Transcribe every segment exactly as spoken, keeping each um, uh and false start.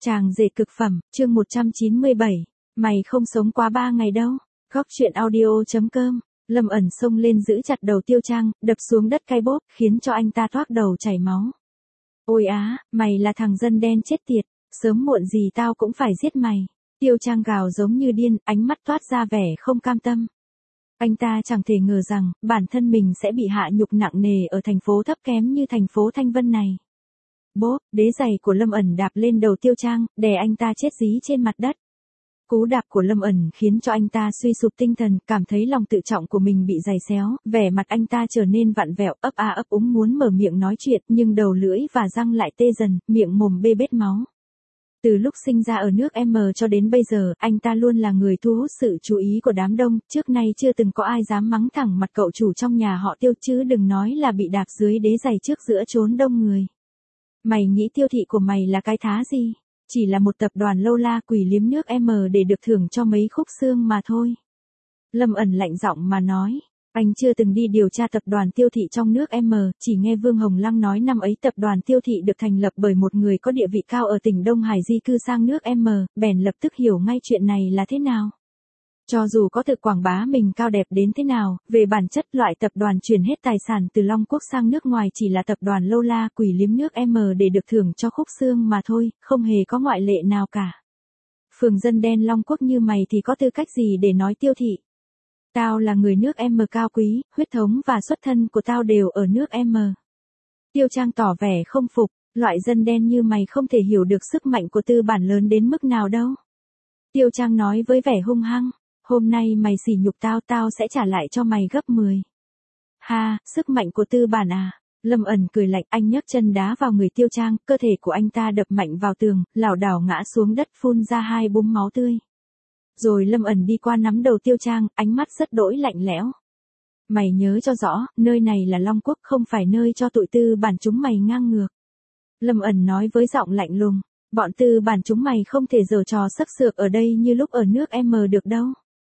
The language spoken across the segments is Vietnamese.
Chàng rể cực phẩm, chương một trăm chín mươi bảy. Mày không sống quá ba ngày đâu. Góc truyện audio chấm com. Lâm ẩn xông lên giữ chặt đầu Tiêu Trang, đập xuống đất cay bốp, khiến cho anh ta thoát đầu chảy máu. Ôi á, mày là thằng dân đen chết tiệt, sớm muộn gì tao cũng phải giết mày. Tiêu Trang gào giống như điên, ánh mắt toát ra vẻ không cam tâm. Anh ta chẳng thể ngờ rằng, bản thân mình sẽ bị hạ nhục nặng nề ở thành phố thấp kém như thành phố Thanh Vân này. Bốp, đế giày của Lâm ẩn đạp lên đầu Tiêu Trang, đè anh ta chết dí trên mặt đất. Cú đạp của Lâm ẩn khiến cho anh ta suy sụp tinh thần, cảm thấy lòng tự trọng của mình bị giày xéo, vẻ mặt anh ta trở nên vặn vẹo, ấp a ấp úng muốn mở miệng nói chuyện, nhưng đầu lưỡi và răng lại tê dần, miệng mồm bê bết máu. Từ lúc sinh ra ở nước M cho đến bây giờ, anh ta luôn là người thu hút sự chú ý của đám đông, trước nay chưa từng có ai dám mắng thẳng mặt cậu chủ trong nhà họ Tiêu, chứ đừng nói là bị đạp dưới đế giày trước giữa chốn đông người. Mày nghĩ Tiêu thị của mày là cái thá gì? Chỉ là một tập đoàn lâu la quỷ liếm nước M để được thưởng cho mấy khúc xương mà thôi. Lâm ẩn lạnh giọng mà nói. Anh chưa từng đi điều tra tập đoàn Tiêu thị trong nước M, chỉ nghe Vương Hồng Lăng nói năm ấy tập đoàn Tiêu thị được thành lập bởi một người có địa vị cao ở tỉnh Đông Hải di cư sang nước M, bèn lập tức hiểu ngay chuyện này là thế nào. Cho dù có tự quảng bá mình cao đẹp đến thế nào, về bản chất loại tập đoàn chuyển hết tài sản từ Long Quốc sang nước ngoài chỉ là tập đoàn lâu la quỷ liếm nước M để được thưởng cho khúc xương mà thôi, không hề có ngoại lệ nào cả. Phường dân đen Long Quốc như mày thì có tư cách gì để nói Tiêu thị? Tao là người nước M cao quý, huyết thống và xuất thân của tao đều ở nước M. Tiêu Trang tỏ vẻ không phục, loại dân đen như mày không thể hiểu được sức mạnh của tư bản lớn đến mức nào đâu. Tiêu Trang nói với vẻ hung hăng, hôm nay mày sỉ nhục tao, tao sẽ trả lại cho mày gấp mười. Ha, sức mạnh của tư bản à? Lâm ẩn cười lạnh, anh nhấc chân đá vào người Tiêu Trang, cơ thể của anh ta đập mạnh vào tường, lảo đảo ngã xuống đất phun ra hai búng máu tươi. Rồi Lâm ẩn đi qua nắm đầu Tiêu Trang, ánh mắt rất đỗi lạnh lẽo. Mày nhớ cho rõ, nơi này là Long Quốc, không phải nơi cho tụi tư bản chúng mày ngang ngược. Lâm ẩn nói với giọng lạnh lùng, bọn tư bản chúng mày không thể giở trò sắc sược ở đây như lúc ở nước M được đâu.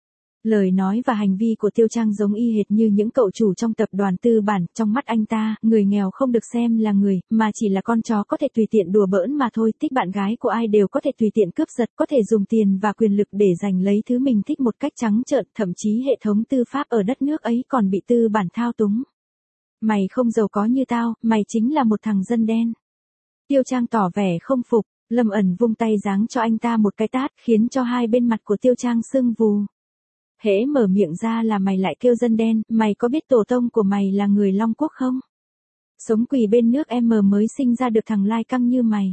Lời nói và hành vi của Tiêu Trang giống y hệt như những cậu chủ trong tập đoàn tư bản, trong mắt anh ta, người nghèo không được xem là người, mà chỉ là con chó có thể tùy tiện đùa bỡn mà thôi, thích bạn gái của ai đều có thể tùy tiện cướp giật, có thể dùng tiền và quyền lực để giành lấy thứ mình thích một cách trắng trợn, thậm chí hệ thống tư pháp ở đất nước ấy còn bị tư bản thao túng. Mày không giàu có như tao, mày chính là một thằng dân đen. Tiêu Trang tỏ vẻ không phục, Lâm ẩn vung tay giáng cho anh ta một cái tát, khiến cho hai bên mặt của Tiêu Trang sưng vù. Hễ mở miệng ra là mày lại kêu dân đen, mày có biết tổ tông của mày là người Long Quốc không? Sống quỳ bên nước M mới sinh ra được thằng lai căng như mày.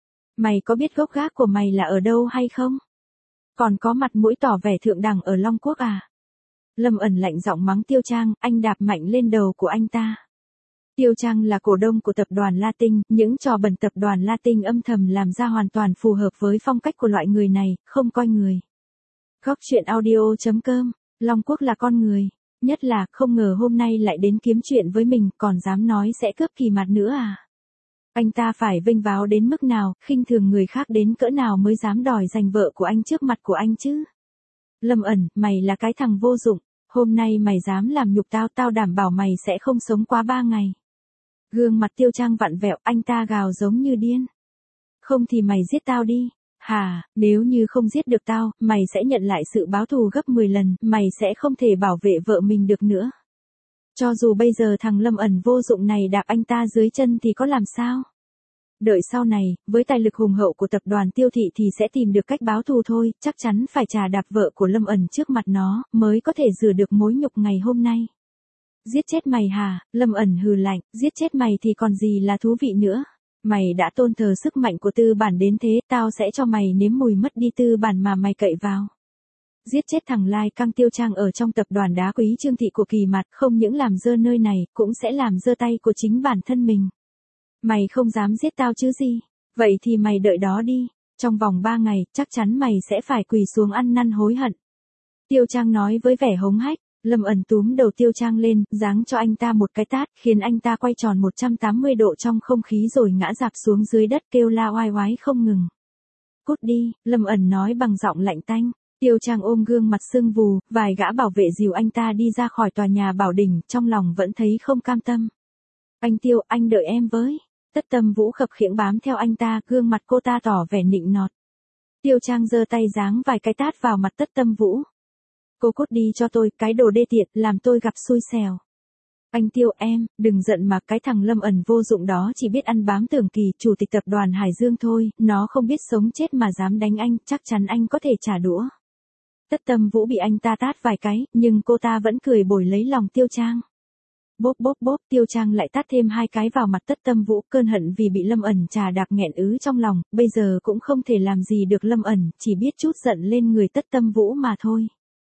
Mày có biết gốc gác của mày là ở đâu hay không? Còn có mặt mũi tỏ vẻ thượng đẳng ở Long Quốc à? Lâm ẩn lạnh giọng mắng Tiêu Trang, anh đạp mạnh lên đầu của anh ta. Tiêu Trang là cổ đông của tập đoàn Latin, những trò bẩn tập đoàn Latin âm thầm làm ra hoàn toàn phù hợp với phong cách của loại người này, không coi người. Góc truyện audio chấm com, Long Quốc là con người, nhất là không ngờ hôm nay lại đến kiếm chuyện với mình, còn dám nói sẽ cướp Kỳ Mạt nữa à. Anh ta phải vênh váo đến mức nào, khinh thường người khác đến cỡ nào mới dám đòi giành vợ của anh trước mặt của anh chứ. Lâm ẩn, mày là cái thằng vô dụng, hôm nay mày dám làm nhục tao, tao đảm bảo mày sẽ không sống quá ba ngày. Gương mặt Tiêu Trang vặn vẹo, anh ta gào giống như điên. Không thì mày giết tao đi. Hà, nếu như không giết được tao, mày sẽ nhận lại sự báo thù gấp mười lần, mày sẽ không thể bảo vệ vợ mình được nữa. Cho dù bây giờ thằng Lâm ẩn vô dụng này đạp anh ta dưới chân thì có làm sao? Đợi sau này, với tài lực hùng hậu của tập đoàn Tiêu thị thì sẽ tìm được cách báo thù thôi, chắc chắn phải trà đạp vợ của Lâm ẩn trước mặt nó, mới có thể rửa được mối nhục ngày hôm nay. Giết chết mày hả? Lâm ẩn hừ lạnh, giết chết mày thì còn gì là thú vị nữa. Mày đã tôn thờ sức mạnh của tư bản đến thế, tao sẽ cho mày nếm mùi mất đi tư bản mà mày cậy vào. Giết chết thằng lai căng Tiêu Trang ở trong tập đoàn đá quý Trương thị của Kỳ Mạt, không những làm dơ nơi này, cũng sẽ làm dơ tay của chính bản thân mình. Mày không dám giết tao chứ gì? Vậy thì mày đợi đó đi, trong vòng ba ngày, chắc chắn mày sẽ phải quỳ xuống ăn năn hối hận. Tiêu Trang nói với vẻ hống hách. Lâm ẩn túm đầu Tiêu Trang lên, giáng cho anh ta một cái tát, khiến anh ta quay tròn một trăm tám mươi độ trong không khí rồi ngã rạp xuống dưới đất kêu la oai oái không ngừng. Cút đi, Lâm ẩn nói bằng giọng lạnh tanh. Tiêu Trang ôm gương mặt sưng vù, vài gã bảo vệ dìu anh ta đi ra khỏi tòa nhà Bảo Đình, trong lòng vẫn thấy không cam tâm. Anh Tiêu, anh đợi em với. Tất Tâm Vũ khập khiễng bám theo anh ta, gương mặt cô ta tỏ vẻ nịnh nọt. Tiêu Trang giơ tay giáng vài cái tát vào mặt Tất Tâm Vũ. Cô cút đi cho tôi, cái đồ đê tiện, làm tôi gặp xui xẻo. Anh Tiêu em, đừng giận mà, cái thằng Lâm ẩn vô dụng đó chỉ biết ăn bám Tưởng Kỳ, chủ tịch tập đoàn Hải Dương thôi, nó không biết sống chết mà dám đánh anh, chắc chắn anh có thể trả đũa. Tất Tâm Vũ bị anh ta tát vài cái, nhưng cô ta vẫn cười bồi lấy lòng Tiêu Trang. Bốp bốp bốp, Tiêu Trang lại tát thêm hai cái vào mặt Tất Tâm Vũ, cơn hận vì bị Lâm ẩn trà đạp nghẹn ứ trong lòng, bây giờ cũng không thể làm gì được Lâm ẩn, chỉ biết trút giận lên người Tất Tâm Vũ mà thôi.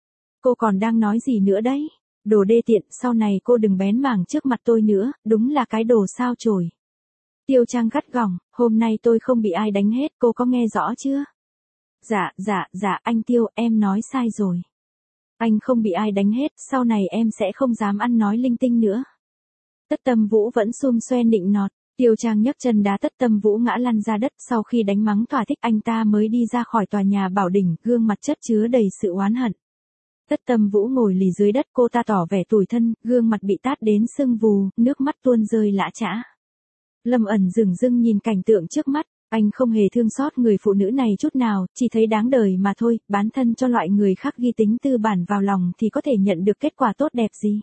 Cô còn đang nói gì nữa đấy? Đồ đê tiện, sau này cô đừng bén mảng trước mặt tôi nữa, đúng là cái đồ sao chổi. Tiêu Trang gắt gỏng, hôm nay tôi không bị ai đánh hết, cô có nghe rõ chưa? Dạ, dạ, dạ, anh Tiêu, em nói sai rồi. Anh không bị ai đánh hết, sau này em sẽ không dám ăn nói linh tinh nữa. Tất Tâm Vũ vẫn xum xoe nịnh nọt, Tiêu Trang nhấc chân đá Tất Tâm Vũ ngã lăn ra đất, sau khi đánh mắng thỏa thích anh ta mới đi ra khỏi tòa nhà Bảo Đình, gương mặt chất chứa đầy sự oán hận. Tất Tâm Vũ ngồi lì dưới đất, cô ta tỏ vẻ tủi thân, gương mặt bị tát đến sưng vù, nước mắt tuôn rơi lã chã. Lâm ẩn dửng dưng nhìn cảnh tượng trước mắt, anh không hề thương xót người phụ nữ này chút nào, chỉ thấy đáng đời mà thôi, bán thân cho loại người khác ghi tính tư bản vào lòng thì có thể nhận được kết quả tốt đẹp gì.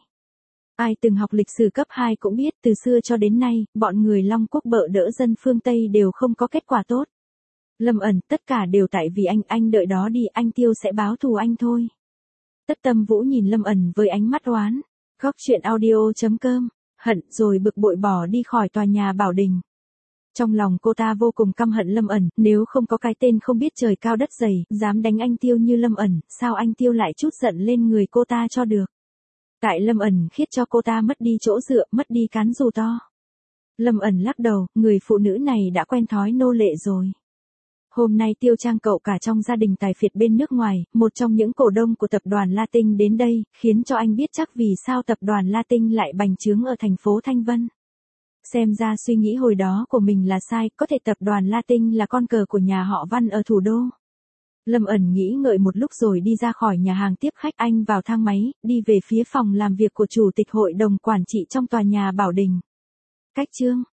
Ai từng học lịch sử cấp hai cũng biết, từ xưa cho đến nay, bọn người Long Quốc bợ đỡ dân phương Tây đều không có kết quả tốt. Lâm ẩn, tất cả đều tại vì anh, anh đợi đó đi, anh Tiêu sẽ báo thù anh thôi. Tất Tâm Vũ nhìn Lâm ẩn với ánh mắt oán. Góc truyện audio chấm com, hận rồi bực bội bỏ đi khỏi tòa nhà Bảo Đình. Trong lòng cô ta vô cùng căm hận Lâm ẩn, nếu không có cái tên không biết trời cao đất dày, dám đánh anh Tiêu như Lâm ẩn, sao anh Tiêu lại trút giận lên người cô ta cho được. Tại Lâm ẩn khiết cho cô ta mất đi chỗ dựa, mất đi cán dù to. Lâm ẩn lắc đầu, người phụ nữ này đã quen thói nô lệ rồi. Hôm nay Tiêu Trang cậu cả trong gia đình tài phiệt bên nước ngoài, một trong những cổ đông của tập đoàn Latin đến đây, khiến cho anh biết chắc vì sao tập đoàn Latin lại bành trướng ở thành phố Thanh Vân. Xem ra suy nghĩ hồi đó của mình là sai, có thể tập đoàn Latin là con cờ của nhà họ Văn ở thủ đô. Lâm ẩn nghĩ ngợi một lúc rồi đi ra khỏi nhà hàng tiếp khách, anh vào thang máy, đi về phía phòng làm việc của chủ tịch hội đồng quản trị trong tòa nhà Bảo Đình. Cách chương